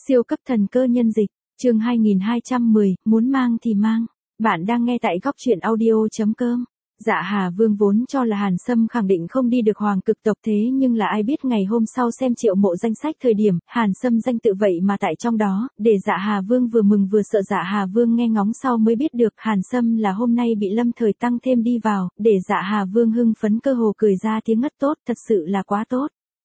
Siêu cấp thần cơ nhân dịch, chương 2210, muốn mang thì mang. Bạn đang nghe tại góc truyện audio.com. Dạ Hà Vương vốn cho là Hàn Sâm khẳng định không đi được hoàng cực tộc, thế nhưng là ai biết ngày hôm sau xem Triệu Mộ danh sách thời điểm, Hàn Sâm danh tự vậy mà tại trong đó, để Dạ Hà Vương vừa mừng vừa sợ. Dạ Hà Vương nghe ngóng sau mới biết được Hàn Sâm là hôm nay bị Lâm Thời tăng thêm đi vào, để Dạ Hà Vương hưng phấn cơ hồ cười ra tiếng ngất, tốt, thật sự là quá tốt.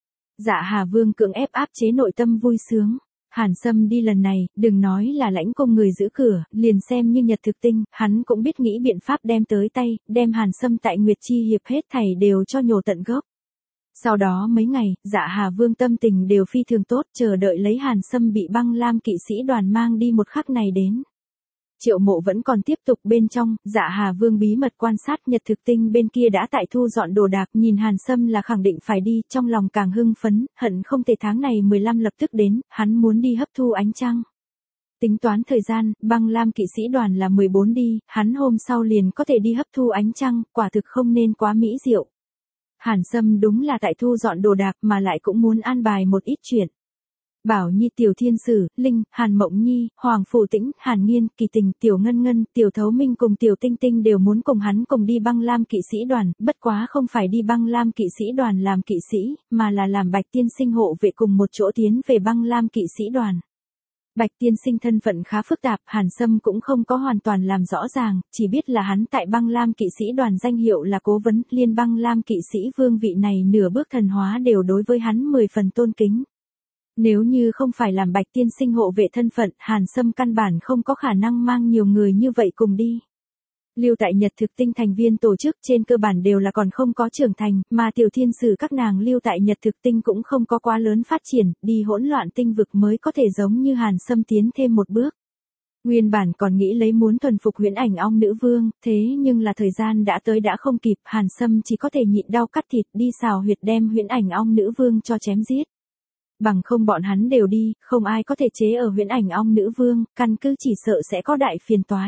Dạ Hà Vương cưỡng ép áp chế nội tâm vui sướng. Hàn Sâm đi lần này, đừng nói là lãnh cung người giữ cửa, liền xem như Nhật Thực Tinh, hắn cũng biết nghĩ biện pháp đem tới tay, đem Hàn Sâm tại Nguyệt Chi Hiệp hết thảy đều cho nhổ tận gốc. Sau đó mấy ngày, Dạ Hà Vương tâm tình đều phi thường tốt, chờ đợi lấy Hàn Sâm bị Băng Lam kỵ sĩ đoàn mang đi một khắc này đến. Triệu Mộ vẫn còn tiếp tục bên trong, Dạ Hà Vương bí mật quan sát Nhật Thực Tinh bên kia đã tại thu dọn đồ đạc, nhìn Hàn Sâm là khẳng định phải đi, trong lòng càng hưng phấn, hận không thể tháng này 15 lập tức đến, hắn muốn đi hấp thu ánh trăng. Tính toán thời gian, Băng Lam kỵ sĩ đoàn là 14 đi, hắn hôm sau liền có thể đi hấp thu ánh trăng, quả thực không nên quá mỹ diệu. Hàn Sâm đúng là tại thu dọn đồ đạc mà lại cũng muốn an bài một ít chuyện. Bảo Nhi, Tiểu Thiên Sử, Linh, Hàn Mộng Nhi, Hoàng Phủ Tĩnh, Hàn Nghiên, Kỳ Tình, Tiểu Ngân Ngân, Tiểu Thấu Minh cùng Tiểu Tinh Tinh đều muốn cùng hắn cùng đi Băng Lam kỵ sĩ đoàn, bất quá không phải đi Băng Lam kỵ sĩ đoàn làm kỵ sĩ, mà là làm Bạch Tiên Sinh hộ vệ cùng một chỗ tiến về Băng Lam kỵ sĩ đoàn. Bạch Tiên Sinh thân phận khá phức tạp, Hàn Sâm cũng không có hoàn toàn làm rõ ràng, chỉ biết là hắn tại Băng Lam kỵ sĩ đoàn danh hiệu là cố vấn, liên Băng Lam kỵ sĩ vương vị này nửa bước thần hóa đều đối với hắn 10 phần tôn kính. Nếu như không phải làm Bạch Tiên Sinh hộ vệ thân phận, Hàn Sâm căn bản không có khả năng mang nhiều người như vậy cùng đi. Lưu tại Nhật Thực Tinh thành viên tổ chức trên cơ bản đều là còn không có trưởng thành, mà Tiểu Thiên Sử các nàng lưu tại Nhật Thực Tinh cũng không có quá lớn phát triển, đi hỗn loạn tinh vực mới có thể giống như Hàn Sâm tiến thêm một bước. Nguyên bản còn nghĩ lấy muốn thuần phục Huyễn Ảnh Ong nữ vương, thế nhưng là thời gian đã tới đã không kịp, Hàn Sâm chỉ có thể nhịn đau cắt thịt đi xào huyệt đem Huyễn Ảnh Ong nữ vương cho chém giết. Bằng không bọn hắn đều đi, không ai có thể chế ở Huyễn Ảnh Ong nữ vương, căn cứ chỉ sợ sẽ có đại phiền toái.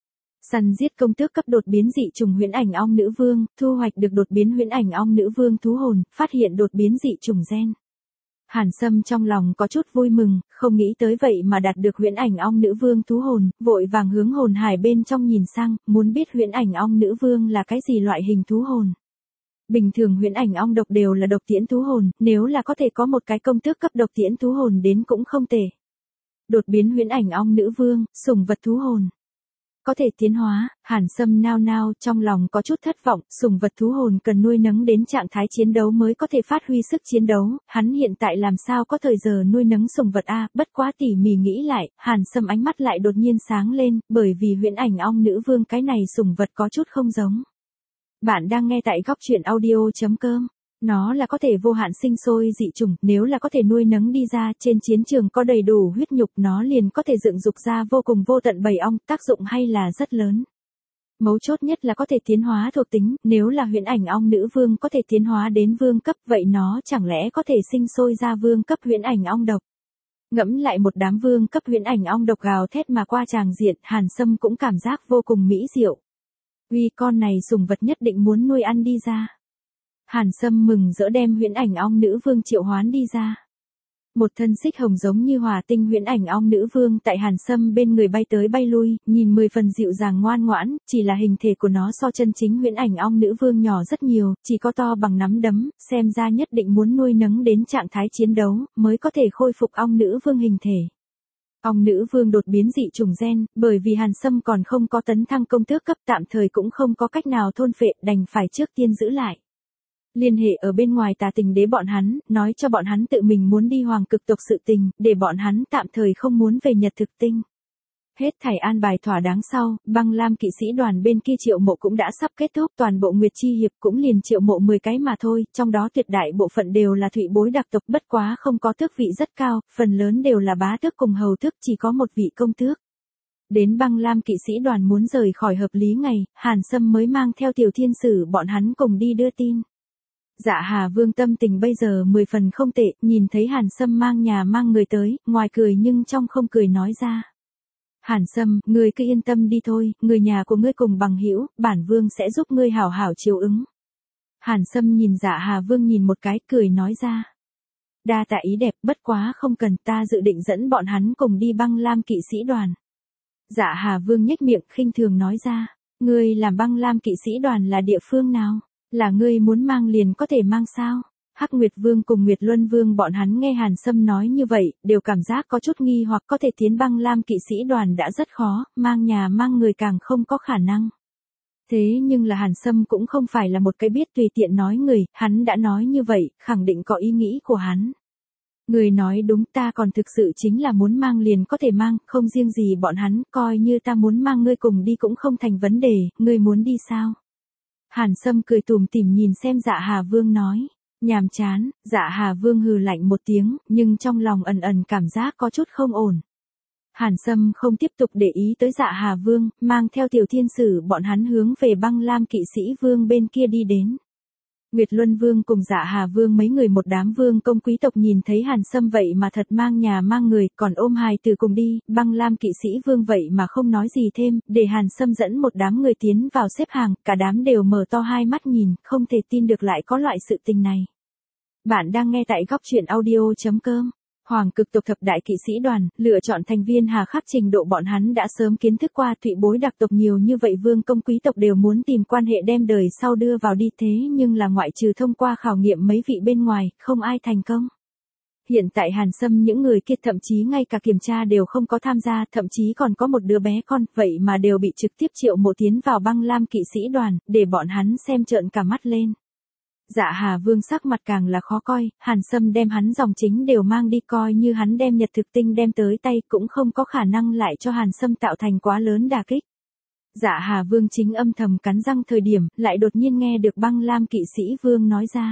Săn giết công tước cấp đột biến dị trùng Huyễn Ảnh Ong nữ vương, thu hoạch được đột biến Huyễn Ảnh Ong nữ vương thú hồn, phát hiện đột biến dị trùng gen. Hàn Sâm trong lòng có chút vui mừng, không nghĩ tới vậy mà đạt được Huyễn Ảnh Ong nữ vương thú hồn, vội vàng hướng hồn hải bên trong nhìn sang, muốn biết Huyễn Ảnh Ong nữ vương là cái gì loại hình thú hồn. Bình thường Huyễn Ảnh Ong độc đều là độc tiễn thú hồn, nếu là có thể có một cái công tước cấp độc tiễn thú hồn đến cũng không tệ. Đột biến Huyễn Ảnh Ong nữ vương, sủng vật thú hồn. Có thể tiến hóa, Hàn Sâm nao nao, trong lòng có chút thất vọng, sủng vật thú hồn cần nuôi nấng đến trạng thái chiến đấu mới có thể phát huy sức chiến đấu, hắn hiện tại làm sao có thời giờ nuôi nấng sủng vật a, bất quá tỉ mỉ nghĩ lại, Hàn Sâm ánh mắt lại đột nhiên sáng lên, bởi vì Huyễn Ảnh Ong nữ vương cái này sủng vật có chút không giống. Bạn đang nghe tại góc truyện audio.com. Nó là có thể vô hạn sinh sôi dị chủng, nếu là có thể nuôi nấng đi ra, trên chiến trường có đầy đủ huyết nhục nó liền có thể dựng dục ra vô cùng vô tận bầy ong, tác dụng hay là rất lớn. Mấu chốt nhất là có thể tiến hóa thuộc tính, nếu là Huyễn Ảnh Ong nữ vương có thể tiến hóa đến vương cấp, vậy nó chẳng lẽ có thể sinh sôi ra vương cấp Huyễn Ảnh Ong độc. Ngẫm lại một đám vương cấp Huyễn Ảnh Ong độc gào thét mà qua tràng diện, Hàn Sâm cũng cảm giác vô cùng mỹ diệu. Uy, con này sủng vật nhất định muốn nuôi ăn đi ra. Hàn Sâm mừng rỡ đem Huyễn Ảnh Ong nữ vương triệu hoán đi ra. Một thân xích hồng giống như hỏa tinh Huyễn Ảnh Ong nữ vương tại Hàn Sâm bên người bay tới bay lui, nhìn 10 phần dịu dàng ngoan ngoãn, chỉ là hình thể của nó so chân chính Huyễn Ảnh Ong nữ vương nhỏ rất nhiều, chỉ có to bằng nắm đấm, xem ra nhất định muốn nuôi nấng đến trạng thái chiến đấu, mới có thể khôi phục ong nữ vương hình thể. Ong nữ vương đột biến dị trùng gen, bởi vì Hàn Sâm còn không có tấn thăng công tước cấp, tạm thời cũng không có cách nào thôn phệ, đành phải trước tiên giữ lại. Liên hệ ở bên ngoài Tà Tình Đế bọn hắn, nói cho bọn hắn tự mình muốn đi hoàng cực tộc sự tình, để bọn hắn tạm thời không muốn về Nhật Thực Tinh. Hết thảy an bài thỏa đáng sau, Băng Lam kỵ sĩ đoàn bên kia Triệu Mộ cũng đã sắp kết thúc, toàn bộ Nguyệt Chi Hiệp cũng liền Triệu Mộ 10 cái mà thôi, trong đó tuyệt đại bộ phận đều là thụy bối đặc tộc, bất quá không có tước vị rất cao, phần lớn đều là bá tước cùng hầu tước, chỉ có một vị công tước. Đến Băng Lam kỵ sĩ đoàn muốn rời khỏi hợp lý ngày, Hàn Sâm mới mang theo Tiểu Thiên Sử bọn hắn cùng đi đưa tin. Dạ Hà Vương tâm tình bây giờ 10 phần không tệ, nhìn thấy Hàn Sâm mang nhà mang người tới, ngoài cười nhưng trong không cười nói ra. Hàn Sâm, ngươi cứ yên tâm đi thôi, người nhà của ngươi cùng bằng hữu, bản vương sẽ giúp ngươi hảo hảo chiếu ứng. Hàn Sâm nhìn Dạ Hà Vương nhìn một cái, cười nói ra. Đa tạ ý đẹp, bất quá không cần, ta dự định dẫn bọn hắn cùng đi Băng Lam kỵ sĩ đoàn. Dạ Hà Vương nhếch miệng khinh thường nói ra, ngươi làm Băng Lam kỵ sĩ đoàn là địa phương nào? Là ngươi muốn mang liền có thể mang sao? Hắc Nguyệt Vương cùng Nguyệt Luân Vương bọn hắn nghe Hàn Sâm nói như vậy, đều cảm giác có chút nghi hoặc, có thể tiến Băng Lam kỵ sĩ đoàn đã rất khó, mang nhà mang người càng không có khả năng. Thế nhưng là Hàn Sâm cũng không phải là một cái biết tùy tiện nói người, hắn đã nói như vậy, khẳng định có ý nghĩ của hắn. Người nói đúng, ta còn thực sự chính là muốn mang liền có thể mang, không riêng gì bọn hắn, coi như ta muốn mang ngươi cùng đi cũng không thành vấn đề, ngươi muốn đi sao? Hàn Sâm cười tủm tỉm nhìn xem Dạ Hà Vương nói, nhàm chán. Dạ Hà Vương hừ lạnh một tiếng, nhưng trong lòng ẩn ẩn cảm giác có chút không ổn. Hàn Sâm không tiếp tục để ý tới Dạ Hà Vương, mang theo Tiểu Thiên Sử bọn hắn hướng về Băng Lam kỵ sĩ vương bên kia đi đến. Nguyệt Luân Vương cùng Dạ Hà Vương mấy người một đám vương công quý tộc nhìn thấy Hàn Sâm vậy mà thật mang nhà mang người, còn ôm hài từ cùng đi, Băng Lam kỵ sĩ vương vậy mà không nói gì thêm, để Hàn Sâm dẫn một đám người tiến vào xếp hàng, cả đám đều mở to hai mắt nhìn, không thể tin được lại có loại sự tình này. Bạn đang nghe tại góc truyện audio.com. Hoàng cực tộc thập đại kỵ sĩ đoàn, lựa chọn thành viên hà khắc trình độ bọn hắn đã sớm kiến thức qua thụy bối đặc tộc nhiều như vậy vương công quý tộc đều muốn tìm quan hệ đem đời sau đưa vào đi thế nhưng là ngoại trừ thông qua khảo nghiệm mấy vị bên ngoài, không ai thành công. Hiện tại Hàn Sâm những người kia thậm chí ngay cả kiểm tra đều không có tham gia, thậm chí còn có một đứa bé con, vậy mà đều bị trực tiếp triệu mộ tiến vào Băng Lam kỵ sĩ đoàn, để bọn hắn xem trợn cả mắt lên. Dạ Hà Vương sắc mặt càng là khó coi, Hàn Sâm đem hắn dòng chính đều mang đi, coi như hắn đem Nhật Thực Tinh đem tới tay cũng không có khả năng lại cho Hàn Sâm tạo thành quá lớn đả kích. Dạ Hà Vương chính âm thầm cắn răng thời điểm, lại đột nhiên nghe được Băng Lam kỵ sĩ vương nói ra.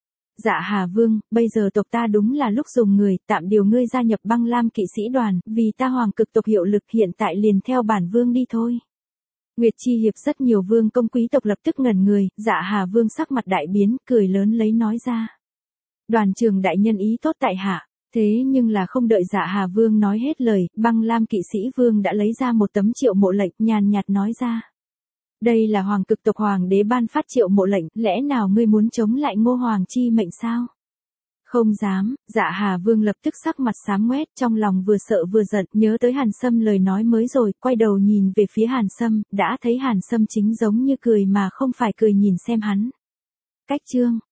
Dạ Hà Vương, bây giờ tộc ta đúng là lúc dùng người, tạm điều ngươi gia nhập Băng Lam kỵ sĩ đoàn, vì ta hoàng cực tộc hiệu lực hiện tại liền theo bản vương đi thôi. Nguyệt Chi Hiệp rất nhiều vương công quý tộc lập tức ngẩn người, Dạ Hà Vương sắc mặt đại biến, cười lớn lấy nói ra. Đoàn trưởng đại nhân ý tốt tại hạ, thế nhưng là không đợi Dạ Hà Vương nói hết lời, Băng Lam kỵ sĩ vương đã lấy ra một tấm triệu mộ lệnh, nhàn nhạt nói ra. Đây là hoàng cực tộc hoàng đế ban phát triệu mộ lệnh, lẽ nào ngươi muốn chống lại Ngô Hoàng chi mệnh sao? Không dám. Dạ Hà Vương lập tức sắc mặt xám ngoét, trong lòng vừa sợ vừa giận, nhớ tới Hàn Sâm lời nói mới rồi, quay đầu nhìn về phía Hàn Sâm, đã thấy Hàn Sâm chính giống như cười mà không phải cười nhìn xem hắn. Cách chương